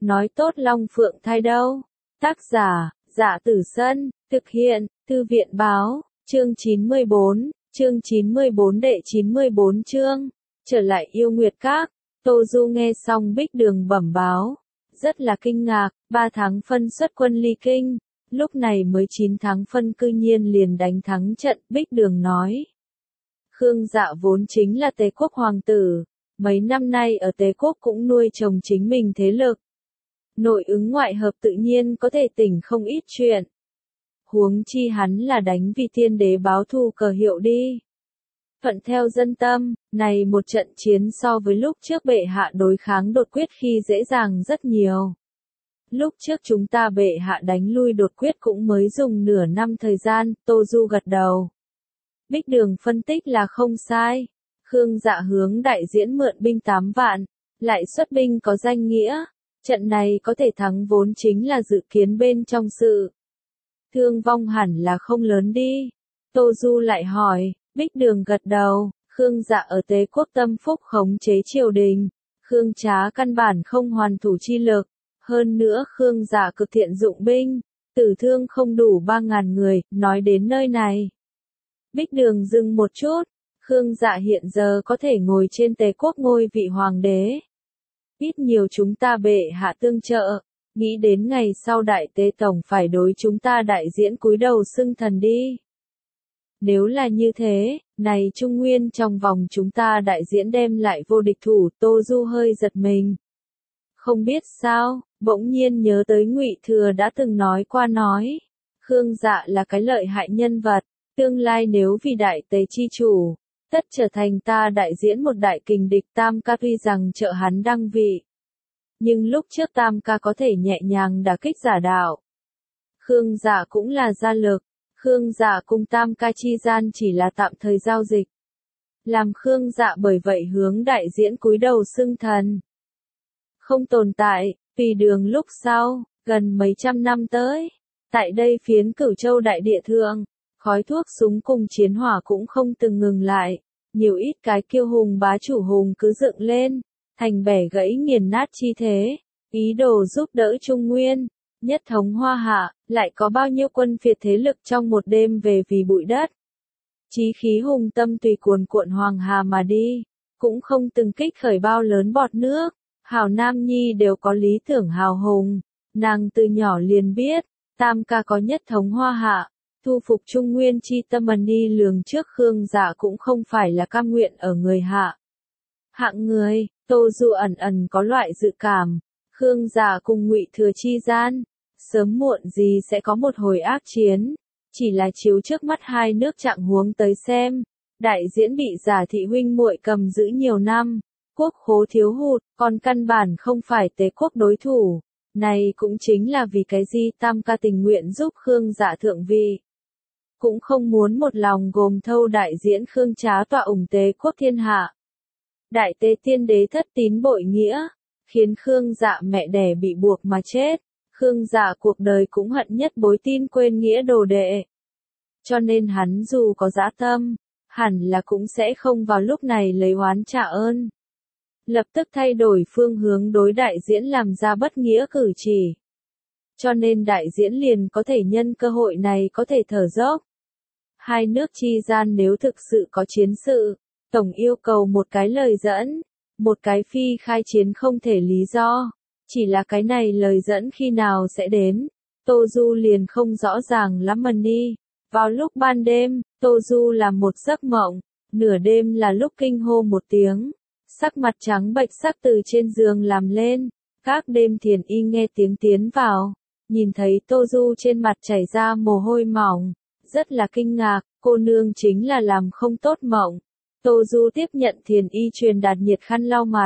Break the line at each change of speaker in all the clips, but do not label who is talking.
nói tốt Long Phượng thai đâu. Tác giả, Dạ Tử Sân, thực hiện, Thư viện báo, chương 94 đệ 94 chương, trở lại yêu nguyệt các. Tô Du nghe xong Bích Đường bẩm báo, rất là kinh ngạc, 3 tháng phân xuất quân ly kinh, lúc này mới 9 tháng phân cư nhiên liền đánh thắng trận. Bích Đường nói, Khương Dạ vốn chính là Tề quốc hoàng tử, mấy năm nay ở Tề quốc cũng nuôi trồng chính mình thế lực. Nội ứng ngoại hợp tự nhiên có thể tỉnh không ít chuyện. Huống chi hắn là đánh vì tiên đế báo thù cờ hiệu đi. Thuận theo dân tâm, này một trận chiến so với lúc trước bệ hạ đối kháng đột quyết khi dễ dàng rất nhiều. Lúc trước chúng ta bệ hạ đánh lui đột quyết cũng mới dùng nửa năm thời gian. Tô Du gật đầu. Bích Đường phân tích là không sai. Khương Dạ hướng đại diễn mượn binh 8 vạn, lại xuất binh có danh nghĩa. Trận này có thể thắng vốn chính là dự kiến bên trong sự. Thương vong hẳn là không lớn đi. Tô Du lại hỏi, Bích Đường gật đầu, Khương Dạ ở Tế quốc tâm phúc khống chế triều đình. Khương Trá căn bản không hoàn thủ chi lực. Hơn nữa Khương Dạ cực thiện dụng binh, tử thương không đủ 3.000 người. Nói đến nơi này, Bích Đường dừng một chút. Khương Dạ hiện giờ có thể ngồi trên Tề quốc ngôi vị hoàng đế. Ít nhiều chúng ta bệ hạ tương trợ, nghĩ đến ngày sau đại tế tổng phải đối chúng ta đại diễn cúi đầu xưng thần đi. Nếu là như thế, này Trung Nguyên trong vòng chúng ta đại diễn đem lại vô địch thủ. Tô Du hơi giật mình. Không biết sao, bỗng nhiên nhớ tới Ngụy Thừa đã từng nói qua nói. Khương Dạ là cái lợi hại nhân vật, tương lai nếu vì đại tế chi chủ, tất trở thành ta đại diễn một đại kình địch. Tam ca tuy rằng trợ hắn đăng vị, nhưng lúc trước Tam ca có thể nhẹ nhàng đả kích giả đạo. Khương Dạ cũng là gia lực, Khương Dạ cùng Tam ca chi gian chỉ là tạm thời giao dịch. Làm Khương Dạ bởi vậy hướng đại diễn cúi đầu xưng thần. Không tồn tại, vì đường lúc sau, gần mấy trăm năm tới, tại đây phiến Cửu Châu đại địa thượng, khói thuốc súng cùng chiến hỏa cũng không từng ngừng lại. Nhiều ít cái kiêu hùng bá chủ hùng cứ dựng lên, thành bẻ gãy nghiền nát chi thế, ý đồ giúp đỡ Trung Nguyên, nhất thống Hoa Hạ. Lại có bao nhiêu quân phiệt thế lực trong một đêm về vì bụi đất. Chí khí hùng tâm tùy cuồn cuộn hoàng hà mà đi, cũng không từng kích khởi bao lớn bọt nước. Hảo Nam Nhi đều có lý tưởng hào hùng, nàng từ nhỏ liền biết, Tam ca có nhất thống Hoa Hạ, thu phục Trung Nguyên chi tâm đi lường trước. Khương Dạ cũng không phải là cam nguyện ở người hạ hạng người. Tô Du ẩn ẩn có loại dự cảm, Khương Dạ cùng Ngụy Thừa chi gian, sớm muộn gì sẽ có một hồi ác chiến. Chỉ là chiếu trước mắt hai nước trạng huống tới xem, đại diễn bị giả thị huynh muội cầm giữ nhiều năm, quốc khố thiếu hụt, còn căn bản không phải Tế quốc đối thủ. Này cũng chính là vì cái gì Tam ca tình nguyện giúp Khương Dạ thượng vị, cũng không muốn một lòng gồm thâu đại diễn Khương Trá tọa ủng Tế quốc thiên hạ. Đại tế tiên đế thất tín bội nghĩa, khiến Khương Dạ mẹ đẻ bị buộc mà chết. Khương Dạ cuộc đời cũng hận nhất bối tin quên nghĩa đồ đệ. Cho nên hắn dù có dã tâm, hẳn là cũng sẽ không vào lúc này lấy oán trả ơn. Lập tức thay đổi phương hướng đối đại diễn làm ra bất nghĩa cử chỉ. Cho nên đại diễn liền có thể nhân cơ hội này có thể thở dốc. Hai nước chi gian nếu thực sự có chiến sự, tổng yêu cầu một cái lời dẫn, một cái phi khai chiến không thể lý do. Chỉ là cái này lời dẫn khi nào sẽ đến, Tô Du liền không rõ ràng lắm đi. Vào lúc ban đêm, Tô Du làm một giấc mộng, nửa đêm là lúc kinh hô một tiếng, sắc mặt trắng bệch sắc từ trên giường làm lên. Các đêm thiền y nghe tiếng tiến vào, nhìn thấy Tô Du trên mặt chảy ra mồ hôi mỏng, rất là kinh ngạc. Cô nương chính là làm không tốt mộng. Tô Du tiếp nhận thiền y truyền đạt nhiệt khăn lau mặt,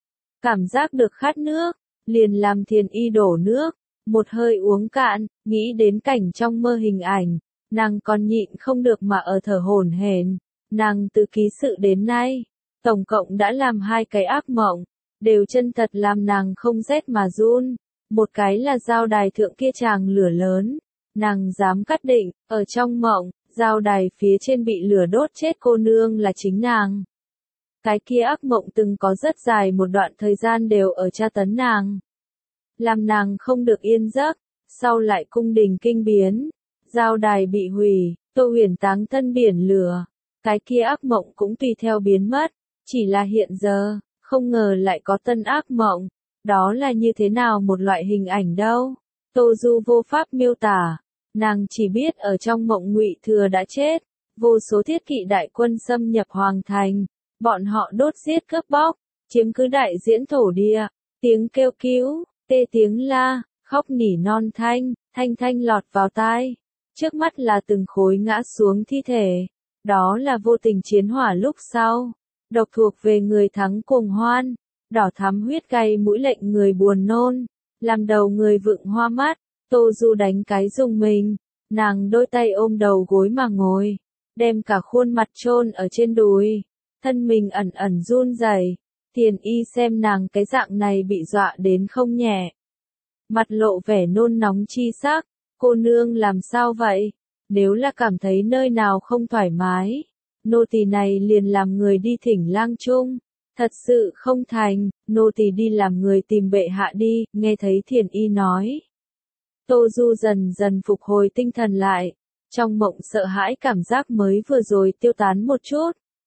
cảm giác được khát nước, liền làm thiền y đổ nước, một hơi uống cạn. Nghĩ đến cảnh trong mơ hình ảnh, nàng còn nhịn không được mà ở thở hổn hển. Nàng từ ký sự đến nay, tổng cộng đã làm 2 cái ác mộng, đều chân thật làm nàng không rét mà run. Một cái là giao đài thượng kia chàng lửa lớn, nàng dám cắt định, ở trong mộng, giao đài phía trên bị lửa đốt chết cô nương là chính nàng. Cái kia ác mộng từng có rất dài một đoạn thời gian đều ở tra tấn nàng. làm nàng không được yên giấc, sau lại cung đình kinh biến, giao đài bị hủy, Tô Huyền táng thân biển lửa, cái kia ác mộng cũng tùy theo biến mất, chỉ là hiện giờ, không ngờ lại có tân ác mộng, đó là như thế nào một loại hình ảnh đâu, Tô Du vô pháp miêu tả, nàng chỉ biết ở trong mộng Ngụy Thừa đã chết, vô số thiết kỵ đại quân xâm nhập hoàng thành, bọn họ đốt giết cướp bóc, chiếm cứ đại diễn thổ địa, tiếng kêu cứu, tê tiếng la, khóc nỉ non thanh, thanh thanh lọt vào tai. Trước mắt là từng khối ngã xuống thi thể. Đó là vô tình chiến hỏa lúc sau. Độc thuộc về người thắng cuồng hoan. Đỏ thắm huyết cay mũi lệnh người buồn nôn. Làm đầu người vựng hoa mắt. Tô Du đánh cái rùng mình. Nàng đôi tay ôm đầu gối mà ngồi. Đem cả khuôn mặt chôn ở trên đùi. Thân mình ẩn ẩn run rẩy. Tiền Y xem nàng cái dạng này bị dọa đến không nhẹ. Mặt lộ vẻ nôn nóng chi sắc. Cô nương làm sao vậy? Nếu là cảm thấy nơi nào không thoải mái, nô tỳ này liền làm người đi thỉnh lang trung. Thật sự không thành, nô tỳ đi làm người tìm bệ hạ đi, nghe thấy Thiền Y nói. Tô Du dần dần phục hồi tinh thần lại, trong mộng sợ hãi cảm giác mới vừa rồi tiêu tán một chút.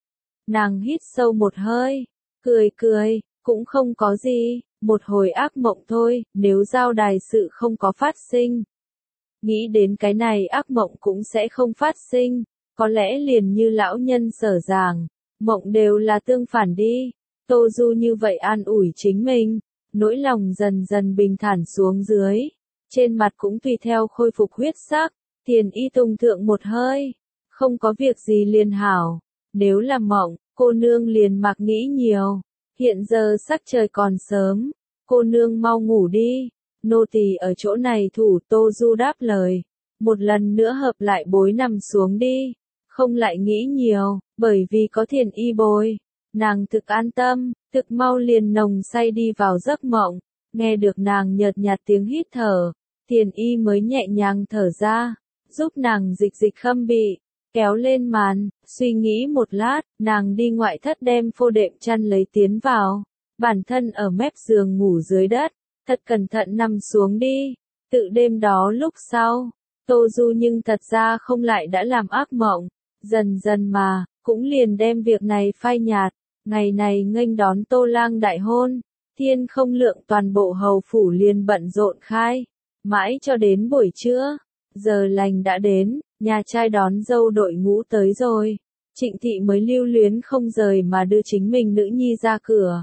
Nàng hít sâu một hơi, cười cười, cũng không có gì, một hồi ác mộng thôi, nếu giao đài sự không có phát sinh. Nghĩ đến cái này ác mộng cũng sẽ không phát sinh, có lẽ liền như lão nhân sở giảng, mộng đều là tương phản đi. Tô Du như vậy an ủi chính mình, nỗi lòng dần dần bình thản xuống dưới, trên mặt cũng tùy theo khôi phục huyết sắc, Thiền Y tùng thượng một hơi, không có việc gì liền hảo, nếu là mộng, cô nương liền mặc nghĩ nhiều, hiện giờ sắc trời còn sớm, cô nương mau ngủ đi. Nô tỳ ở chỗ này thủ. Tô Du đáp lời, một lần nữa hợp lại bối nằm xuống đi, không lại nghĩ nhiều, bởi vì có Thiền Y bồi, nàng thực an tâm, thực mau liền nồng say đi vào giấc mộng, nghe được nàng nhợt nhạt tiếng hít thở, Thiền Y mới nhẹ nhàng thở ra, giúp nàng dịch dịch khâm bị, kéo lên màn, suy nghĩ một lát, nàng đi ngoại thất đem phô đệm chăn lấy tiến vào, bản thân ở mép giường ngủ dưới đất. Thật cẩn thận nằm xuống đi, tự đêm đó lúc sau, Tô Du nhưng thật ra không lại đã làm ác mộng, dần dần mà, cũng liền đem việc này phai nhạt, ngày này nghênh đón Tô Lang đại hôn, thiên không lượng toàn bộ hầu phủ liền bận rộn khai, mãi cho đến buổi trưa, giờ lành đã đến, nhà trai đón dâu đội ngũ tới rồi, Trịnh Thị mới lưu luyến không rời mà đưa chính mình nữ nhi ra cửa.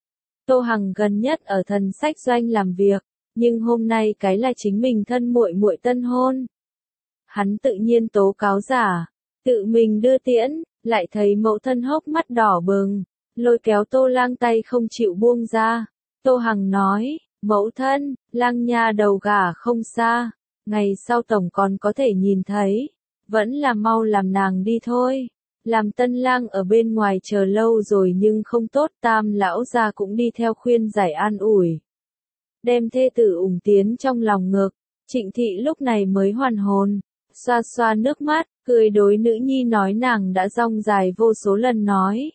Tô Hằng gần nhất ở Thần Sách Doanh làm việc, nhưng hôm nay cái là chính mình thân muội muội tân hôn. Hắn tự nhiên tố cáo giả, tự mình đưa tiễn, lại thấy mẫu thân hốc mắt đỏ bừng, lôi kéo Tô Lang tay không chịu buông ra. Tô Hằng nói, mẫu thân, Lang nha đầu gả không xa, ngày sau tổng còn có thể nhìn thấy, vẫn là mau làm nàng đi thôi. Làm tân lang ở bên ngoài chờ lâu rồi nhưng không tốt, Tam lão gia cũng đi theo khuyên giải an ủi. Đem thê tử ủng tiến trong lòng ngực, Trịnh Thị lúc này mới hoàn hồn, xoa xoa nước mắt, cười đối nữ nhi nói nàng đã dong dài vô số lần nói.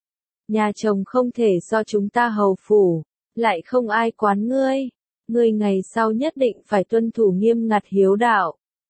Nhà chồng không thể so chúng ta hầu phủ, lại không ai quán ngươi ngày sau nhất định phải tuân thủ nghiêm ngặt hiếu đạo.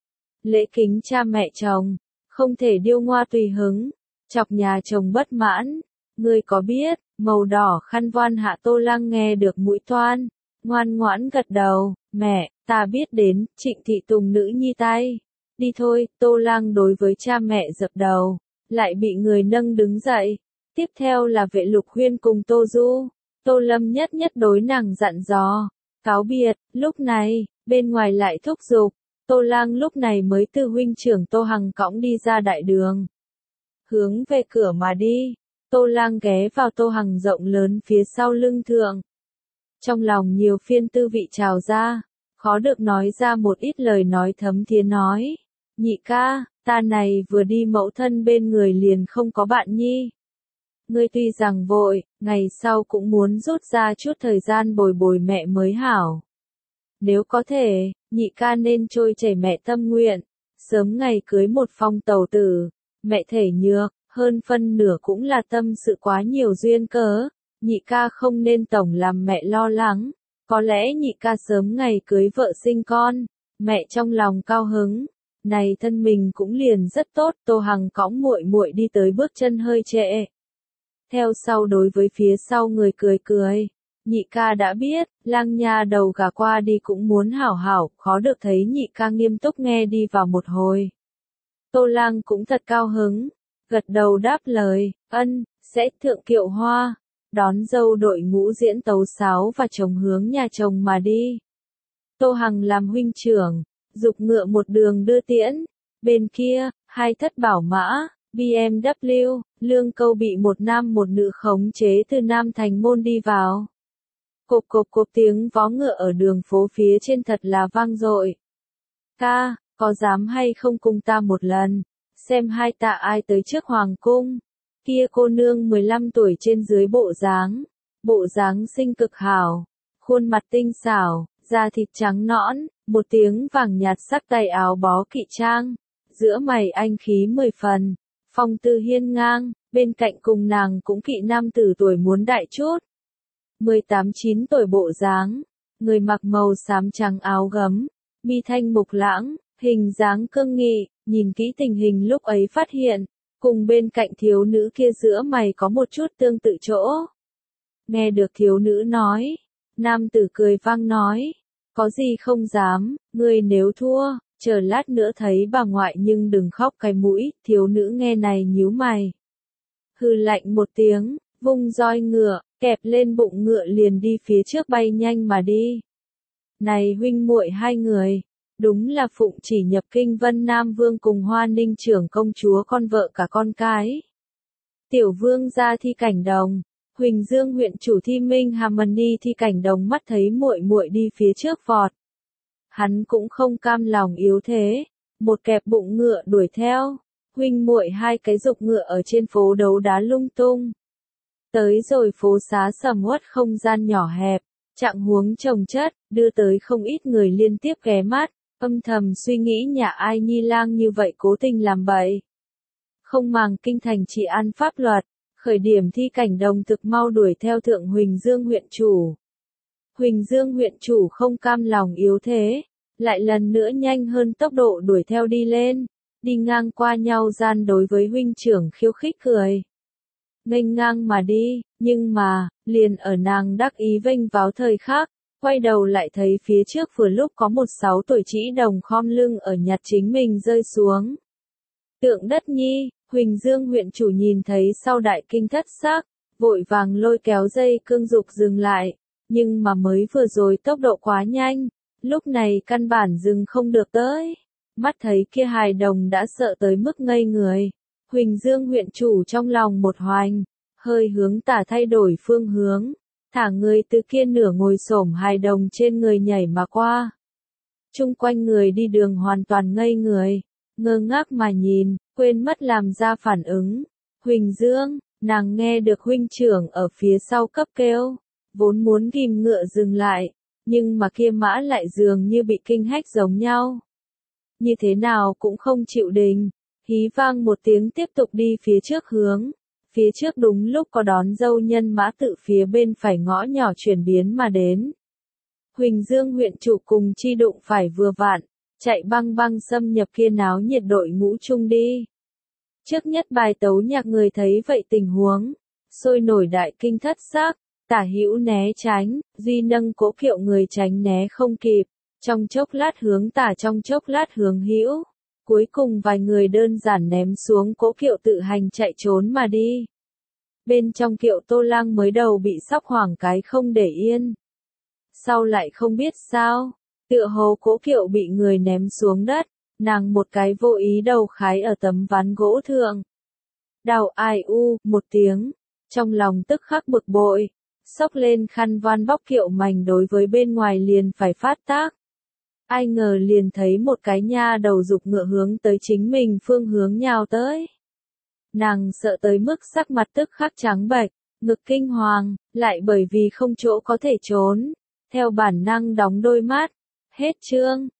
Lễ kính cha mẹ chồng, không thể điêu ngoa tùy hứng, chọc nhà chồng bất mãn. Ngươi có biết, màu đỏ khăn voan hạ Tô Lang nghe được mũi toan, ngoan ngoãn gật đầu, mẹ, ta biết đến. Trịnh Thị tùng nữ nhi tay. Đi thôi. Tô Lang đối với cha mẹ dập đầu, lại bị người nâng đứng dậy. Tiếp theo là Vệ Lục Huyên cùng Tô Du. Tô Lâm nhất nhất đối nàng dặn dò, cáo biệt. Lúc này, bên ngoài lại thúc giục. Tô Lang lúc này mới từ huynh trưởng Tô Hằng cõng đi ra đại đường, hướng về cửa mà đi. Tô Lang ghé vào Tô Hằng rộng lớn phía sau lưng thượng. Trong lòng nhiều phiên tư vị trào ra, khó được nói ra một ít lời nói thấm thía nói. Nhị ca, ta này vừa đi mẫu thân bên người liền không có bạn nhi. Ngươi tuy rằng vội, ngày sau cũng muốn rút ra chút thời gian bồi bồi mẹ mới hảo. Nếu có thể, nhị ca nên trôi chảy mẹ tâm nguyện, sớm ngày cưới một phong tầu tử, mẹ thể nhược, hơn phân nửa cũng là tâm sự quá nhiều duyên cớ, nhị ca không nên tổng làm mẹ lo lắng, Có lẽ nhị ca sớm ngày cưới vợ sinh con, mẹ trong lòng cao hứng. Này thân mình cũng liền rất tốt, Tô Hằng cõng muội muội đi tới bước chân hơi trễ. Theo sau đối với phía sau người cười cười. Nhị ca đã biết, lang nha đầu gả qua đi cũng muốn hảo hảo, khó được thấy nhị ca nghiêm túc nghe đi vào một hồi. Tô lang cũng thật cao hứng, gật đầu đáp lời, ân, sẽ thượng kiệu hoa, đón dâu đội ngũ diễn tấu sáo và chồng hướng nhà chồng mà đi. Tô Hằng làm huynh trưởng, dục ngựa một đường đưa tiễn, bên kia, hai thất bảo mã, BMW, Lương Câu bị một nam một nữ khống chế từ Nam Thành Môn đi vào. Cộp cộp cộp tiếng vó ngựa ở đường phố phía trên thật là vang dội. Ca, có dám hay không cùng ta một lần, xem hai ta ai tới trước hoàng cung. Kia cô nương 15 tuổi trên dưới bộ dáng xinh cực hảo, khuôn mặt tinh xảo, da thịt trắng nõn, một tiếng vàng nhạt sắc tay áo bó kỵ trang, giữa mày anh khí 10 phần, phong tư hiên ngang, bên cạnh cùng nàng cũng kỵ nam tử tuổi muốn đại chút. 18-9 tuổi bộ dáng, người mặc màu xám trắng áo gấm, mi thanh mục lãng, hình dáng cương nghị, nhìn kỹ tình hình lúc ấy phát hiện, cùng bên cạnh thiếu nữ kia giữa mày có một chút tương tự chỗ. Nghe được thiếu nữ nói, nam tử cười vang nói, có gì không dám, ngươi nếu thua, chờ lát nữa thấy bà ngoại nhưng đừng khóc cái mũi, thiếu nữ nghe này nhíu mày. Hừ lạnh một tiếng, vung roi ngựa, kẹp lên bụng ngựa liền đi phía trước bay nhanh mà đi. Này huynh muội hai người, đúng là phụng chỉ nhập kinh Vân Nam Vương cùng Hoa Ninh trưởng công chúa con vợ cả con cái. Tiểu vương gia Thi Cảnh Đồng, Huỳnh Dương huyện chủ Thi Minh Harmony Thi Cảnh Đồng mắt thấy muội muội đi phía trước vọt. Hắn cũng không cam lòng yếu thế, một kẹp bụng ngựa đuổi theo, huynh muội hai cái dục ngựa ở trên phố đấu đá lung tung. Tới rồi phố xá sầm uất không gian nhỏ hẹp, trạng huống chồng chất, đưa tới không ít người liên tiếp ghé mắt, âm thầm suy nghĩ nhà ai nhi lang như vậy cố tình làm bậy. Không màng kinh thành trị an pháp luật, khởi điểm Thi Cảnh Đồng thực mau đuổi theo thượng Huỳnh Dương huyện chủ. Huỳnh Dương huyện chủ không cam lòng yếu thế, lại lần nữa nhanh hơn tốc độ đuổi theo đi lên, đi ngang qua nhau gian đối với huynh trưởng khiêu khích cười. Nghênh ngang mà đi, nhưng mà, liền ở nàng đắc ý vênh váo thời khắc, quay đầu lại thấy phía trước vừa lúc có một 6 tuổi trĩ đồng khom lưng ở nhặt chính mình rơi xuống. Tượng đất nhi, Huỳnh Dương huyện chủ nhìn thấy sau đại kinh thất sắc, vội vàng lôi kéo dây cương dục dừng lại, nhưng mà mới vừa rồi tốc độ quá nhanh, lúc này căn bản dừng không được tới. Mắt thấy kia hài đồng đã sợ tới mức ngây người. Huỳnh Dương huyện chủ trong lòng một hoành, hơi hướng tả thay đổi phương hướng, thả người từ kia nửa ngồi xổm hài đồng trên người nhảy mà qua. Chung quanh người đi đường hoàn toàn ngây người, ngơ ngác mà nhìn, quên mất làm ra phản ứng. Huỳnh Dương, nàng nghe được huynh trưởng ở phía sau cấp kêu, vốn muốn ghim ngựa dừng lại, nhưng mà kia mã lại dường như bị kinh hách giống nhau. Như thế nào cũng không chịu đình. Hí vang một tiếng tiếp tục đi phía trước hướng. Phía trước đúng lúc có đón dâu nhân mã tự phía bên phải ngõ nhỏ chuyển biến mà đến. Huỳnh Dương huyện chủ cùng chi đụng phải vừa vặn, chạy băng băng xâm nhập kia náo nhiệt đội ngũ chung đi. Trước nhất bài tấu nhạc người thấy vậy tình huống, sôi nổi đại kinh thất sắc, tả hữu né tránh, duy nâng cỗ kiệu người tránh né không kịp, trong chốc lát hướng tả trong chốc lát hướng hữu. Cuối cùng vài người đơn giản ném xuống cỗ kiệu tự hành chạy trốn mà đi. Bên trong kiệu Tô Lang mới đầu bị sóc hoảng cái không để yên. Sau lại không biết sao, tựa hồ cỗ kiệu bị người ném xuống đất, nàng một cái vô ý đầu khái ở tấm ván gỗ thượng. Đau ai u, một tiếng, trong lòng tức khắc bực bội, xốc lên khăn voan bóc kiệu mảnh đối với bên ngoài liền phải phát tác. Ai ngờ liền thấy một cái nha đầu dục ngựa hướng tới chính mình phương hướng nhào tới. Nàng sợ tới mức sắc mặt tức khắc trắng bệch, ngực kinh hoàng, lại bởi vì không chỗ có thể trốn, theo bản năng đóng đôi mắt. Hết chương.